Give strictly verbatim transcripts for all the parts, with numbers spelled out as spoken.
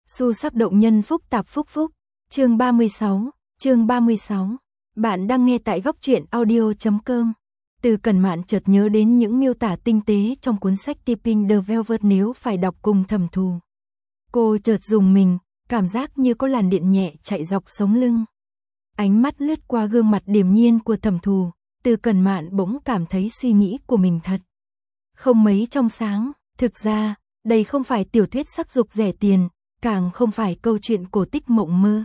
Xu sắc động nhân phúc tạp phúc phúc. Chương ba mươi sáu, chương ba mươi sáu. Bạn đang nghe tại góc truyện audio chấm com. Từ Cẩn Mạn chợt nhớ đến những miêu tả tinh tế trong cuốn sách Tipping the Velvet nếu phải đọc cùng Thẩm Thù. Cô chợt rùng mình, cảm giác như có làn điện nhẹ chạy dọc sống lưng. Ánh mắt lướt qua gương mặt điềm nhiên của Thẩm Thù, Từ Cẩn Mạn bỗng cảm thấy suy nghĩ của mình thật không mấy trong sáng. Thực ra, đây không phải tiểu thuyết sắc dục rẻ tiền, càng không phải câu chuyện cổ tích mộng mơ.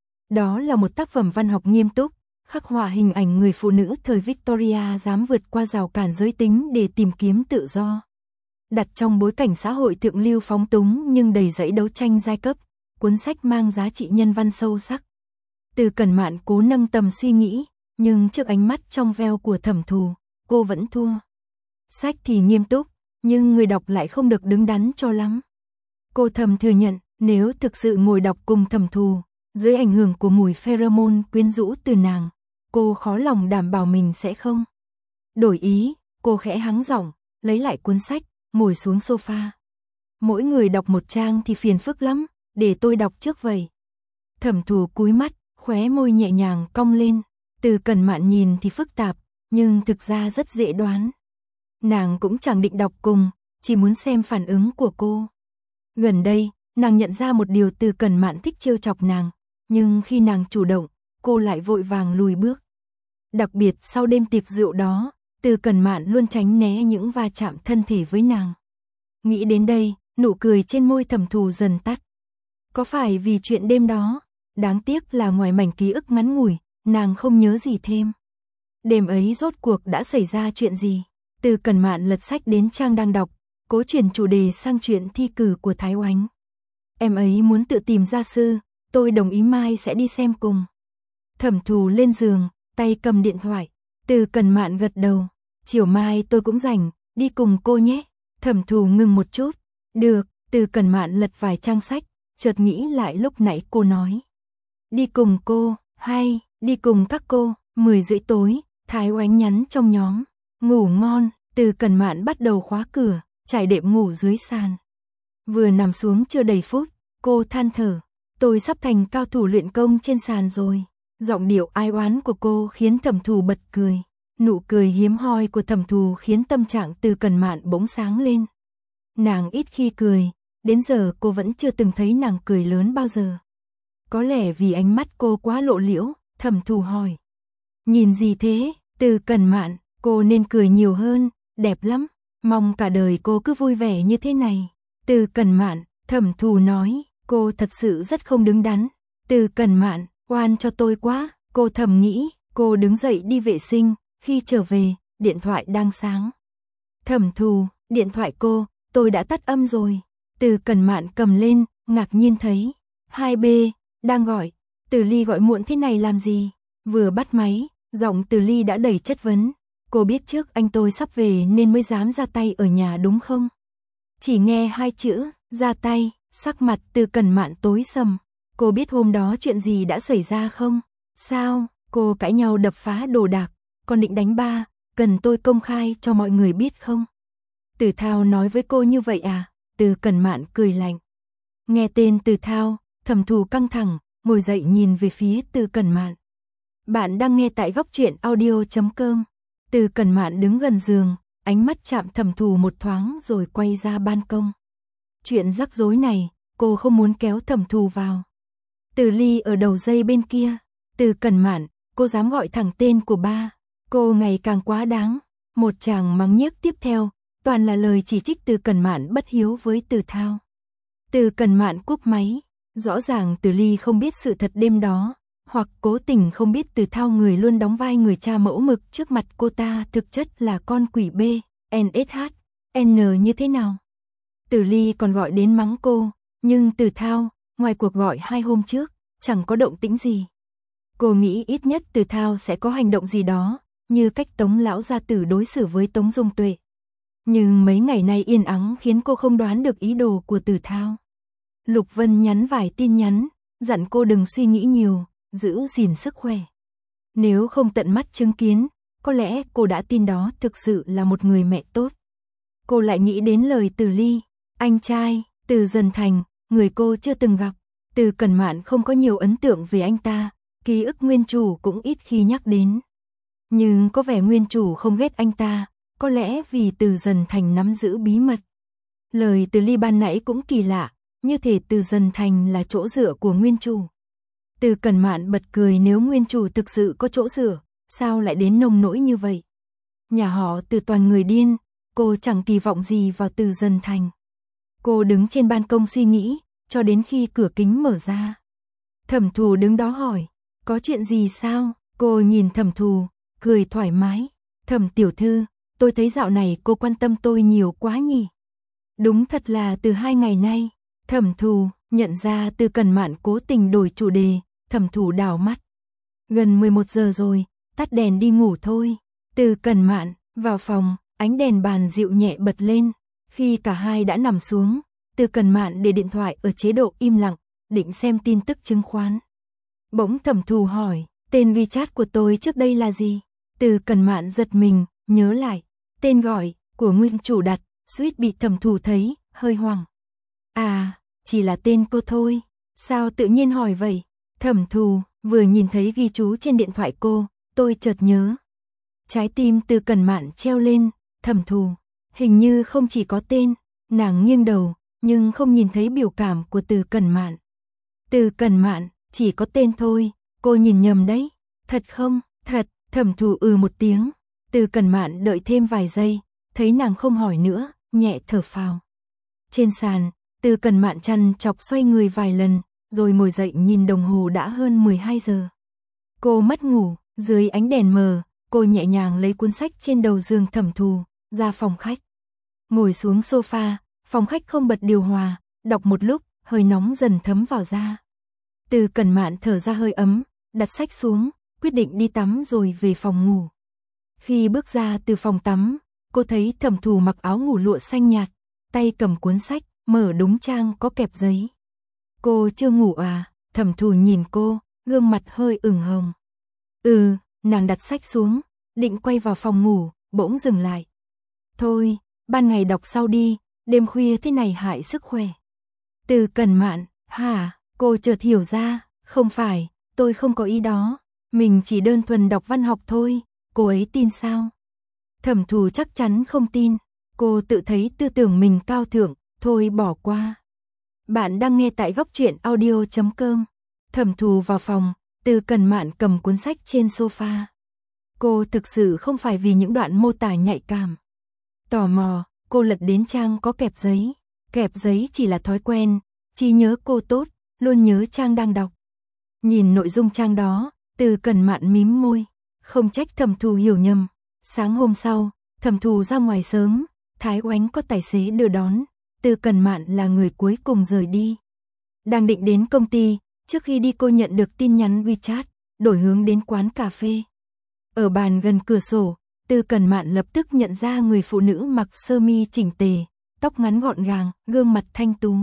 Đó là một tác phẩm văn học nghiêm túc, khắc họa hình ảnh người phụ nữ thời Victoria dám vượt qua rào cản giới tính để tìm kiếm tự do. Đặt trong bối cảnh xã hội thượng lưu phóng túng nhưng đầy rẫy đấu tranh giai cấp, cuốn sách mang giá trị nhân văn sâu sắc. Từ Cẩn Mạn cố nâng tầm suy nghĩ, nhưng trước ánh mắt trong veo của Thẩm Thù, cô vẫn thua. Sách thì nghiêm túc, nhưng người đọc lại không được đứng đắn cho lắm. Cô thầm thừa nhận, nếu thực sự ngồi đọc cùng Thẩm Thù, dưới ảnh hưởng của mùi pheromone quyến rũ từ nàng, cô khó lòng đảm bảo mình sẽ không đổi ý. Cô khẽ hắng giọng, lấy lại cuốn sách, ngồi xuống sofa. Mỗi người đọc một trang thì phiền phức lắm, để tôi đọc trước vậy. Thẩm Thù cúi mắt, khóe môi nhẹ nhàng cong lên. Từ Cẩn Mạn nhìn thì phức tạp, nhưng thực ra rất dễ đoán. Nàng cũng chẳng định đọc cùng, chỉ muốn xem phản ứng của cô. Gần đây, nàng nhận ra một điều, Từ Cẩn Mạn thích trêu chọc nàng, nhưng khi nàng chủ động, cô lại vội vàng lùi bước. Đặc biệt sau đêm tiệc rượu đó, Từ Cẩn Mạn luôn tránh né những va chạm thân thể với nàng. Nghĩ đến đây, nụ cười trên môi Thẩm Thù dần tắt. Có phải vì chuyện đêm đó? Đáng tiếc là ngoài mảnh ký ức ngắn ngủi, nàng không nhớ gì thêm. Đêm ấy rốt cuộc đã xảy ra chuyện gì? Từ Cẩn Mạn lật sách đến trang đang đọc, cố chuyển chủ đề sang chuyện thi cử của Thái Oánh. Em ấy muốn tự tìm gia sư, tôi đồng ý mai sẽ đi xem cùng. Thẩm Thù lên giường, tay cầm điện thoại. Từ Cẩn Mạn gật đầu. Chiều mai tôi cũng rảnh, đi cùng cô nhé. Thẩm Thù ngừng một chút. Được. Từ Cẩn Mạn lật vài trang sách, chợt nghĩ lại lúc nãy cô nói. Đi cùng cô, hay đi cùng các cô. Mười rưỡi tối, Thái Oánh nhắn trong nhóm. Ngủ ngon. Từ Cẩn Mạn bắt đầu khóa cửa, trải đệm ngủ dưới sàn. Vừa nằm xuống chưa đầy phút, cô than thở. Tôi sắp thành cao thủ luyện công trên sàn rồi. Giọng điệu ai oán của cô khiến Thẩm Thù bật cười. Nụ cười hiếm hoi của Thẩm Thù khiến tâm trạng Từ Cẩn Mạn bỗng sáng lên. Nàng ít khi cười, đến giờ cô vẫn chưa từng thấy nàng cười lớn bao giờ. Có lẽ vì ánh mắt cô quá lộ liễu, Thẩm Thù hỏi. Nhìn gì thế? Từ Cẩn Mạn, cô nên cười nhiều hơn, đẹp lắm. Mong cả đời cô cứ vui vẻ như thế này. Từ Cẩn Mạn, Thẩm Thù nói, cô thật sự rất không đứng đắn. Từ Cẩn Mạn, oan cho tôi quá, cô thầm nghĩ. Cô đứng dậy đi vệ sinh, khi trở về, điện thoại đang sáng. Thẩm Thù, điện thoại cô, tôi đã tắt âm rồi. Từ Cẩn Mạn cầm lên, ngạc nhiên thấy. hai B, đang gọi. Từ Ly gọi muộn thế này làm gì? Vừa bắt máy, giọng Từ Ly đã đầy chất vấn. Cô biết trước anh tôi sắp về nên mới dám ra tay ở nhà đúng không? Chỉ nghe hai chữ, ra tay, sắc mặt Từ Cẩn Mạn tối sầm. Cô biết hôm đó chuyện gì đã xảy ra không? Sao? Cô cãi nhau đập phá đồ đạc, còn định đánh ba, cần tôi công khai cho mọi người biết không? Từ Thao nói với cô như vậy à? Từ Cẩn Mạn cười lạnh. Nghe tên Từ Thao, Thẩm Thù căng thẳng, ngồi dậy nhìn về phía Từ Cẩn Mạn. Bạn đang nghe tại góc truyện audio chấm com. Từ Cẩn Mạn đứng gần giường, ánh mắt chạm Thẩm Thù một thoáng rồi quay ra ban công. Chuyện rắc rối này, cô không muốn kéo Thẩm Thù vào. Từ Ly ở đầu dây bên kia. Từ Cẩn Mạn, cô dám gọi thẳng tên của ba. Cô ngày càng quá đáng. Một tràng mắng nhiếc tiếp theo, toàn là lời chỉ trích Từ Cẩn Mạn bất hiếu với Từ Thao. Từ Cẩn Mạn cúp máy. Rõ ràng Từ Ly không biết sự thật đêm đó, hoặc cố tình không biết Từ Thao người luôn đóng vai người cha mẫu mực trước mặt cô ta thực chất là con quỷ B, en ét hát, N như thế nào. Từ Ly còn gọi đến mắng cô, nhưng Từ Thao, ngoài cuộc gọi hai hôm trước, chẳng có động tĩnh gì. Cô nghĩ ít nhất Từ Thao sẽ có hành động gì đó, như cách Tống lão gia tử đối xử với Tống Dung Tuệ. Nhưng mấy ngày nay yên ắng khiến cô không đoán được ý đồ của Từ Thao. Lục Vân nhắn vài tin nhắn, dặn cô đừng suy nghĩ nhiều, giữ gìn sức khỏe. Nếu không tận mắt chứng kiến, có lẽ cô đã tin đó thực sự là một người mẹ tốt. Cô lại nghĩ đến lời Từ Ly, anh trai, Từ Dần Thành, người cô chưa từng gặp. Từ Cẩn Mạn không có nhiều ấn tượng về anh ta, ký ức nguyên chủ cũng ít khi nhắc đến. Nhưng có vẻ nguyên chủ không ghét anh ta, có lẽ vì Từ Dần Thành nắm giữ bí mật. Lời Từ Ly ban nãy cũng kỳ lạ, như thể Từ Dần Thành là chỗ dựa của nguyên chủ. Từ Cẩn Mạn bật cười, nếu nguyên chủ thực sự có chỗ dựa, sao lại đến nông nỗi như vậy? Nhà họ Từ toàn người điên, cô chẳng kỳ vọng gì vào Từ Dần Thành. Cô đứng trên ban công suy nghĩ, cho đến khi cửa kính mở ra. Thẩm Thù đứng đó hỏi, có chuyện gì sao? Cô nhìn Thẩm Thù, cười thoải mái. Thẩm tiểu thư, tôi thấy dạo này cô quan tâm tôi nhiều quá nhỉ? Đúng thật là từ hai ngày nay. Thẩm Thù nhận ra Từ Cẩn Mạn cố tình đổi chủ đề, Thẩm Thù đảo mắt. Gần mười một giờ rồi, tắt đèn đi ngủ thôi. Từ Cẩn Mạn vào phòng, ánh đèn bàn dịu nhẹ bật lên. Khi cả hai đã nằm xuống, Từ Cẩn Mạn để điện thoại ở chế độ im lặng, định xem tin tức chứng khoán. Bỗng Thẩm Thù hỏi, tên WeChat của tôi trước đây là gì? Từ Cẩn Mạn giật mình, nhớ lại, tên gọi của nguyên chủ đặt, suýt bị Thẩm Thù thấy, hơi hoảng. À, chỉ là tên cô thôi, sao tự nhiên hỏi vậy? Thẩm Thù vừa nhìn thấy ghi chú trên điện thoại cô, tôi chợt nhớ. Trái tim Từ Cẩn Mạn treo lên, Thẩm Thù, hình như không chỉ có tên. Nàng nghiêng đầu, nhưng không nhìn thấy biểu cảm của Từ Cẩn Mạn. Từ Cẩn Mạn, chỉ có tên thôi, cô nhìn nhầm đấy. Thật không? Thật. Thẩm Thù ừ một tiếng. Từ Cẩn Mạn đợi thêm vài giây, thấy nàng không hỏi nữa, nhẹ thở phào. Trên sàn, Từ Cẩn Mạn chăn chọc xoay người vài lần, rồi ngồi dậy nhìn đồng hồ đã hơn mười hai giờ. Cô mất ngủ, dưới ánh đèn mờ, cô nhẹ nhàng lấy cuốn sách trên đầu giường Thẩm Thù, ra phòng khách. Ngồi xuống sofa, phòng khách không bật điều hòa, đọc một lúc, hơi nóng dần thấm vào da. Từ Cẩn Mạn thở ra hơi ấm, đặt sách xuống, quyết định đi tắm rồi về phòng ngủ. Khi bước ra từ phòng tắm, cô thấy Thẩm Thù mặc áo ngủ lụa xanh nhạt, tay cầm cuốn sách, mở đúng trang có kẹp giấy. Cô chưa ngủ à? Thẩm Thù nhìn cô, gương mặt hơi ửng hồng. Ừ, nàng đặt sách xuống, định quay vào phòng ngủ, bỗng dừng lại. Thôi, ban ngày đọc sau đi, đêm khuya thế này hại sức khỏe. Từ Cẩn Mạn, hả? Cô chợt hiểu ra, không phải, tôi không có ý đó. Mình chỉ đơn thuần đọc văn học thôi, cô ấy tin sao? Thẩm Thù chắc chắn không tin, cô tự thấy tư tưởng mình cao thượng, thôi bỏ qua. Bạn đang nghe tại góc truyện audio chấm com. Thẩm Thù vào phòng, Từ Cẩn Mạn cầm cuốn sách trên sofa. Cô thực sự không phải vì những đoạn mô tả nhạy cảm. Tò mò, cô lật đến trang có kẹp giấy. Kẹp giấy chỉ là thói quen, trí nhớ cô tốt, luôn nhớ trang đang đọc. Nhìn nội dung trang đó, Từ Cẩn Mạn mím môi, không trách Thẩm Thù hiểu nhầm. Sáng hôm sau, Thẩm Thù ra ngoài sớm, Thái Oánh có tài xế đưa đón, Từ Cẩn Mạn là người cuối cùng rời đi. Đang định đến công ty, trước khi đi cô nhận được tin nhắn WeChat, đổi hướng đến quán cà phê. Ở bàn gần cửa sổ, Từ Cẩn Mạn lập tức nhận ra người phụ nữ mặc sơ mi chỉnh tề, tóc ngắn gọn gàng, gương mặt thanh tú.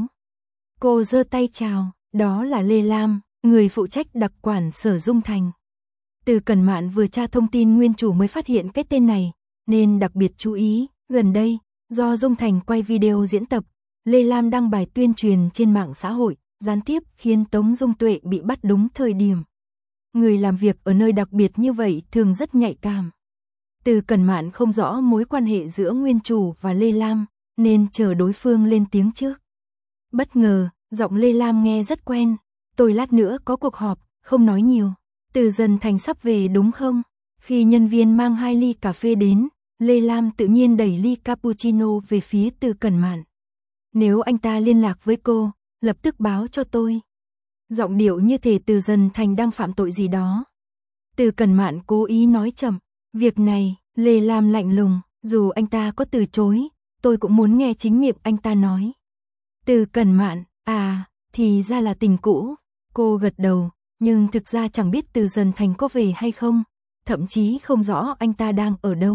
Cô giơ tay chào, đó là Lê Lam, người phụ trách đặc quản Sở Dung Thành. Từ Cẩn Mạn vừa tra thông tin nguyên chủ mới phát hiện cái tên này, nên đặc biệt chú ý. Gần đây, do Dung Thành quay video diễn tập, Lê Lam đăng bài tuyên truyền trên mạng xã hội, gián tiếp khiến Tống Dung Tuệ bị bắt đúng thời điểm. Người làm việc ở nơi đặc biệt như vậy thường rất nhạy cảm. Từ Cẩn Mạn không rõ mối quan hệ giữa nguyên chủ và Lê Lam, nên chờ đối phương lên tiếng trước. Bất ngờ, giọng Lê Lam nghe rất quen. Tôi lát nữa có cuộc họp, không nói nhiều. Từ Dần Thành sắp về đúng không? Khi nhân viên mang hai ly cà phê đến, Lê Lam tự nhiên đẩy ly cappuccino về phía Từ Cẩn Mạn. Nếu anh ta liên lạc với cô, lập tức báo cho tôi. Giọng điệu như thể Từ Dần Thành đang phạm tội gì đó. Từ Cẩn Mạn cố ý nói chậm. Việc này, Lê Lam lạnh lùng, dù anh ta có từ chối, tôi cũng muốn nghe chính miệng anh ta nói. Từ Cẩn Mạn, à, thì ra là tình cũ. Cô gật đầu, nhưng thực ra chẳng biết Từ Dần Thành có về hay không, thậm chí không rõ anh ta đang ở đâu.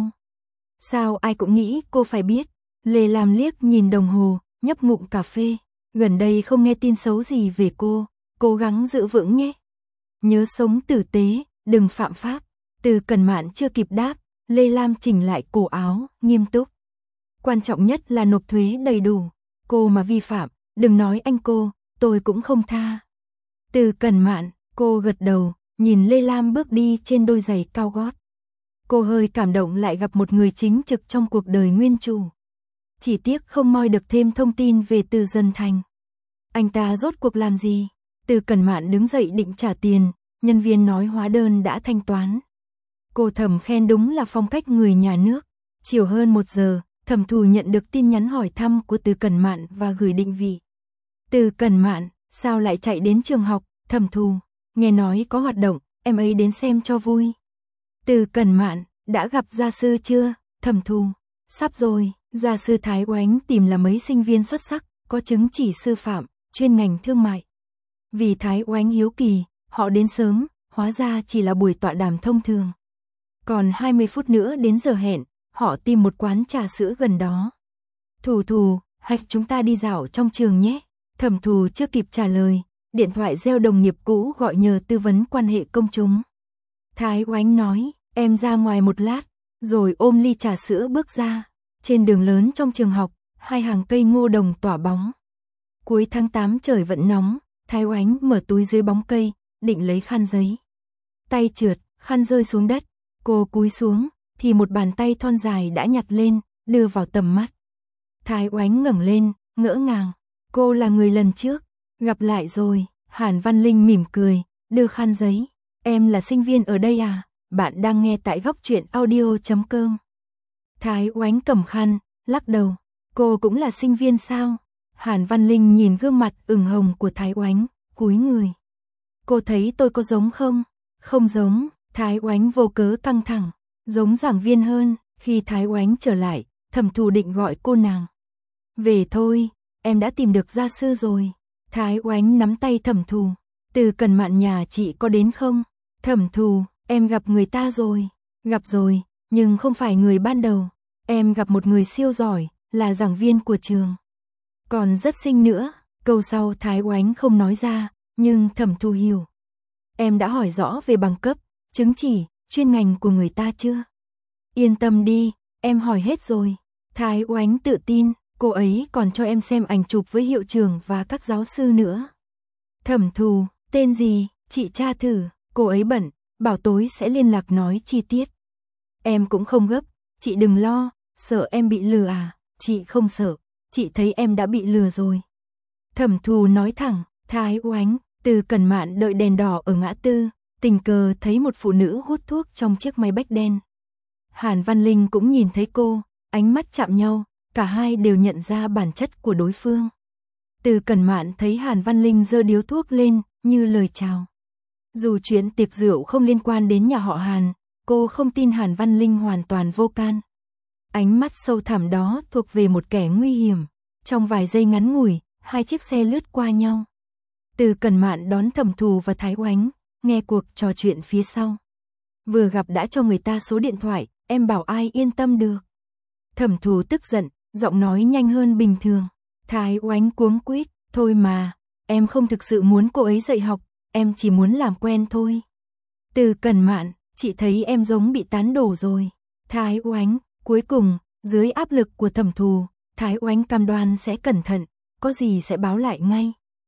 Sao ai cũng nghĩ cô phải biết. Lê Lam liếc nhìn đồng hồ, nhấp ngụm cà phê. Gần đây không nghe tin xấu gì về cô, cố gắng giữ vững nhé. Nhớ sống tử tế, đừng phạm pháp. Từ Cẩn Mạn chưa kịp đáp, Lê Lam chỉnh lại cổ áo, nghiêm túc. Quan trọng nhất là nộp thuế đầy đủ. Cô mà vi phạm, đừng nói anh cô, tôi cũng không tha. Từ Cẩn Mạn, cô gật đầu, nhìn Lê Lam bước đi trên đôi giày cao gót. Cô hơi cảm động lại gặp một người chính trực trong cuộc đời nguyên chủ. Chỉ tiếc không moi được thêm thông tin về Từ Dần Thành. Anh ta rốt cuộc làm gì? Từ Cẩn Mạn đứng dậy định trả tiền, nhân viên nói hóa đơn đã thanh toán. Cô thầm khen đúng là phong cách người nhà nước. Chiều hơn một giờ, Thẩm Thù nhận được tin nhắn hỏi thăm của Từ Cẩn Mạn và gửi định vị. Từ Cẩn Mạn, sao lại chạy đến trường học? Thẩm Thù, nghe nói có hoạt động, em ấy đến xem cho vui. Từ Cẩn Mạn, đã gặp gia sư chưa? Thẩm Thù, sắp rồi, gia sư Thái Oánh tìm là mấy sinh viên xuất sắc, có chứng chỉ sư phạm, chuyên ngành thương mại. Vì Thái Oánh hiếu kỳ, họ đến sớm, hóa ra chỉ là buổi tọa đàm thông thường. Còn hai mươi phút nữa đến giờ hẹn, họ tìm một quán trà sữa gần đó. Thù Thù, hay chúng ta đi dạo trong trường nhé. Thẩm Thù chưa kịp trả lời, điện thoại reo, đồng nghiệp cũ gọi nhờ tư vấn quan hệ công chúng. Thái Oánh nói, em ra ngoài một lát, rồi ôm ly trà sữa bước ra. Trên đường lớn trong trường học, hai hàng cây ngô đồng tỏa bóng. Cuối tháng tám trời vẫn nóng, Thái Oánh mở túi dưới bóng cây, định lấy khăn giấy. Tay trượt, khăn rơi xuống đất, cô cúi xuống, thì một bàn tay thon dài đã nhặt lên, đưa vào tầm mắt. Thái Oánh ngẩng lên, ngỡ ngàng, cô là người lần trước, gặp lại rồi. Hàn Văn Linh mỉm cười, đưa khăn giấy, em là sinh viên ở đây à? Bạn đang nghe tại góc truyện audio chấm com. Thái Oánh cầm khăn, lắc đầu, cô cũng là sinh viên sao? Hàn Văn Linh nhìn gương mặt ửng hồng của Thái Oánh, cúi người. Cô thấy tôi có giống không? Không giống. Thái Oánh vô cớ căng thẳng, giống giảng viên hơn. Khi Thái Oánh trở lại, Thẩm Thù định gọi cô nàng. Về thôi, em đã tìm được gia sư rồi. Thái Oánh nắm tay Thẩm Thù. Từ Cẩn Mạn nhà chị có đến không? Thẩm Thù, em gặp người ta rồi. Gặp rồi, nhưng không phải người ban đầu. Em gặp một người siêu giỏi, là giảng viên của trường. Còn rất xinh nữa. Câu sau Thái Oánh không nói ra, nhưng Thẩm Thù hiểu. Em đã hỏi rõ về bằng cấp, chứng chỉ, chuyên ngành của người ta chưa? Yên tâm đi, em hỏi hết rồi. Thái Oánh tự tin, cô ấy còn cho em xem ảnh chụp với hiệu trưởng và các giáo sư nữa. Thẩm Thù, tên gì? Chị tra thử. Cô ấy bận, bảo tối sẽ liên lạc nói chi tiết. Em cũng không gấp, chị đừng lo. Sợ em bị lừa à? Chị không sợ, chị thấy em đã bị lừa rồi. Thẩm Thù nói thẳng. Thái Oánh, Từ Cẩn Mạn đợi đèn đỏ ở ngã tư, tình cờ thấy một phụ nữ hút thuốc trong chiếc máy bách đen. Hàn Văn Linh cũng nhìn thấy cô, ánh mắt chạm nhau, cả hai đều nhận ra bản chất của đối phương. Từ Cẩn Mạn thấy Hàn Văn Linh giơ điếu thuốc lên, như lời chào. Dù chuyện tiệc rượu không liên quan đến nhà họ Hàn, cô không tin Hàn Văn Linh hoàn toàn vô can. Ánh mắt sâu thẳm đó thuộc về một kẻ nguy hiểm. Trong vài giây ngắn ngủi, hai chiếc xe lướt qua nhau. Từ Cẩn Mạn đón Thẩm Thù và Thái Oánh, nghe cuộc trò chuyện phía sau. Vừa gặp đã cho người ta số điện thoại, em bảo ai yên tâm được. Thẩm Thù tức giận, giọng nói nhanh hơn bình thường. Thái Oánh cuống quýt, thôi mà, em không thực sự muốn cô ấy dạy học, em chỉ muốn làm quen thôi. Từ Cẩn Mạn, chị thấy em giống bị tán đổ rồi. Thái Oánh, cuối cùng, dưới áp lực của Thẩm Thù, Thái Oánh cam đoan sẽ cẩn thận, có gì sẽ báo lại ngay.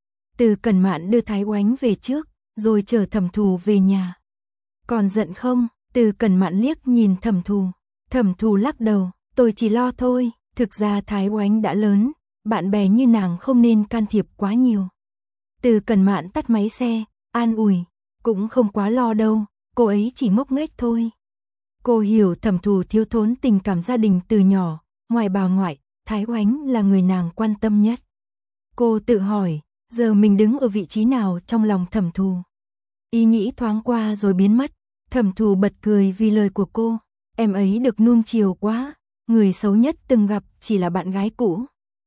Từ Cẩn Mạn đưa Thái Oánh về trước, rồi chở Thẩm Thù về nhà. Còn giận không? Từ Cẩn Mạn liếc nhìn Thẩm Thù. Thẩm Thù lắc đầu, tôi chỉ lo thôi, thực ra Thái Oánh đã lớn, bạn bè như nàng không nên can thiệp quá nhiều. Từ Cẩn Mạn tắt máy xe, an ủi, cũng không quá lo đâu, cô ấy chỉ ngốc nghếch thôi. Cô hiểu Thẩm Thù thiếu thốn tình cảm gia đình từ nhỏ, ngoài bà ngoại, Thái Oánh là người nàng quan tâm nhất. Cô tự hỏi, giờ mình đứng ở vị trí nào trong lòng Thẩm Thù? Ý nghĩ thoáng qua rồi biến mất. Thẩm Thù bật cười vì lời của cô. Em ấy được nuông chiều quá, người xấu nhất từng gặp chỉ là bạn gái cũ.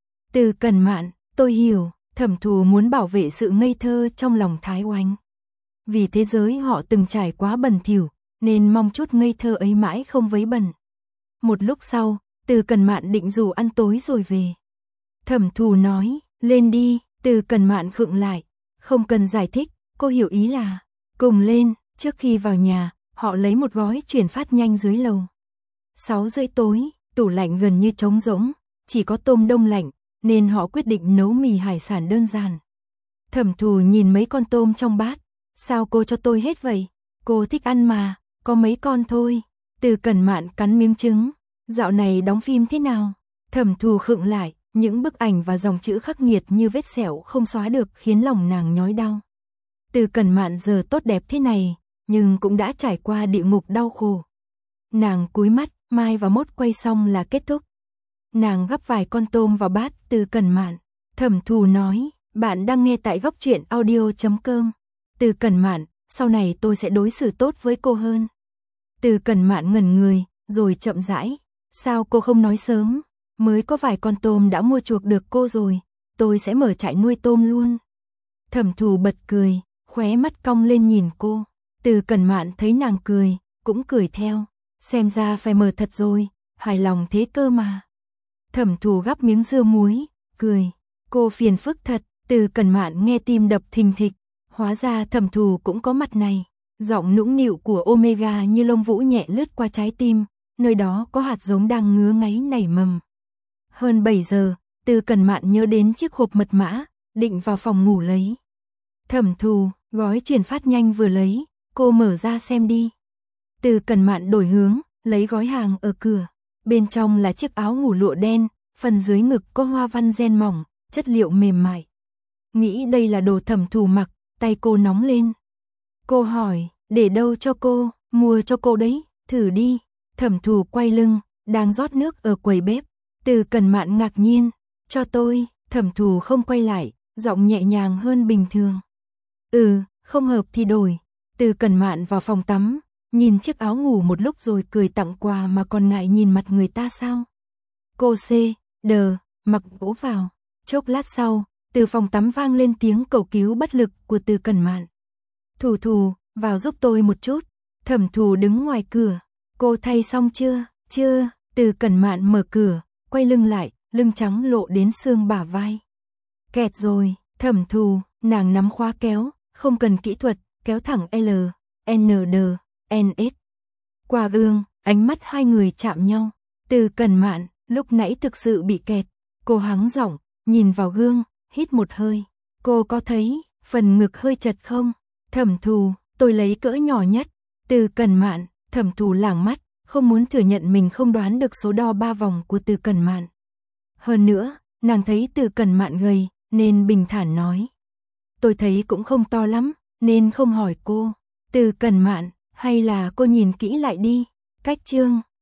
Từ Cẩn Mạn, tôi hiểu, Thẩm Thù muốn bảo vệ sự ngây thơ trong lòng Thái Oánh. Vì thế giới họ từng trải quá bẩn thỉu, nên mong chút ngây thơ ấy mãi không vấy bẩn. Một lúc sau, Từ Cẩn Mạn định rủ ăn tối rồi về. Thẩm Thù nói, lên đi. Từ Cẩn Mạn khựng lại, không cần giải thích, cô hiểu ý là cùng lên. Trước khi vào nhà, họ lấy một gói chuyển phát nhanh dưới lầu. Sáu rưỡi tối, tủ lạnh gần như trống rỗng, chỉ có tôm đông lạnh, nên họ quyết định nấu mì hải sản đơn giản. Thẩm Thù nhìn mấy con tôm trong bát. Sao cô cho tôi hết vậy? Cô thích ăn mà, có mấy con thôi. Từ Cẩn Mạn cắn miếng trứng. Dạo này đóng phim thế nào? Thẩm Thù khựng lại, những bức ảnh và dòng chữ khắc nghiệt như vết sẹo không xóa được khiến lòng nàng nhói đau. Từ Cẩn Mạn giờ tốt đẹp thế này, nhưng cũng đã trải qua địa ngục đau khổ. Nàng cúi mắt, mai và mốt quay xong là kết thúc. Nàng gắp vài con tôm vào bát Từ Cẩn Mạn. Thẩm Thù nói, bạn đang nghe tại góc truyện audio chấm com. Từ Cẩn Mạn, sau này tôi sẽ đối xử tốt với cô hơn. Từ Cẩn Mạn ngẩn người, rồi chậm rãi. Sao cô không nói sớm? Mới có vài con tôm đã mua chuộc được cô rồi. Tôi sẽ mở trại nuôi tôm luôn. Thẩm Thù bật cười, khóe mắt cong lên nhìn cô. Từ Cẩn Mạn thấy nàng cười, cũng cười theo. Xem ra phải mở thật rồi, hài lòng thế cơ mà. Thẩm Thù gắp miếng dưa muối, cười. Cô phiền phức thật. Từ Cẩn Mạn nghe tim đập thình thịch. Hóa ra Thẩm Thù cũng có mặt này. Giọng nũng nịu của Omega như lông vũ nhẹ lướt qua trái tim. Nơi đó có hạt giống đang ngứa ngáy nảy mầm. Hơn bảy giờ, Từ Cẩn Mạn nhớ đến chiếc hộp mật mã, định vào phòng ngủ lấy. Thẩm Thù, gói chuyển phát nhanh vừa lấy, cô mở ra xem đi. Từ Cẩn Mạn đổi hướng, lấy gói hàng ở cửa. Bên trong là chiếc áo ngủ lụa đen, phần dưới ngực có hoa văn ren mỏng, chất liệu mềm mại. Nghĩ đây là đồ Thẩm Thù mặc, tay cô nóng lên. Cô hỏi, để đâu cho cô, mua cho cô đấy, thử đi. Thẩm Thù quay lưng, đang rót nước ở quầy bếp. Từ Cẩn Mạn ngạc nhiên, cho tôi. Thẩm Thù không quay lại, giọng nhẹ nhàng hơn bình thường. Ừ, không hợp thì đổi. Từ Cẩn Mạn vào phòng tắm, nhìn chiếc áo ngủ một lúc rồi cười tặng quà mà còn ngại nhìn mặt người ta sao. Cô C, đờ, mặc vỗ vào. Chốc lát sau, từ phòng tắm vang lên tiếng cầu cứu bất lực của Từ Cẩn Mạn. Thù Thù, vào giúp tôi một chút. Thẩm Thù đứng ngoài cửa. Cô thay xong chưa? Chưa. Từ Cẩn Mạn mở cửa, quay lưng lại, lưng trắng lộ đến xương bả vai. Kẹt rồi. Thẩm Thù, nàng nắm khóa kéo, không cần kỹ thuật, kéo thẳng L, N D, N S. Qua gương, ánh mắt hai người chạm nhau. Từ Cẩn Mạn, lúc nãy thực sự bị kẹt. Cô hắng giọng, nhìn vào gương, hít một hơi. Cô có thấy phần ngực hơi chật không? Thẩm Thù, tôi lấy cỡ nhỏ nhất. Từ Cẩn Mạn, Thẩm Thù lảng mắt, không muốn thừa nhận mình không đoán được số đo ba vòng của Từ Cẩn Mạn. Hơn nữa, nàng thấy Từ Cẩn Mạn gầy, nên bình thản nói. Tôi thấy cũng không to lắm, nên không hỏi cô. Từ Cẩn Mạn, hay là cô nhìn kỹ lại đi. Cách chương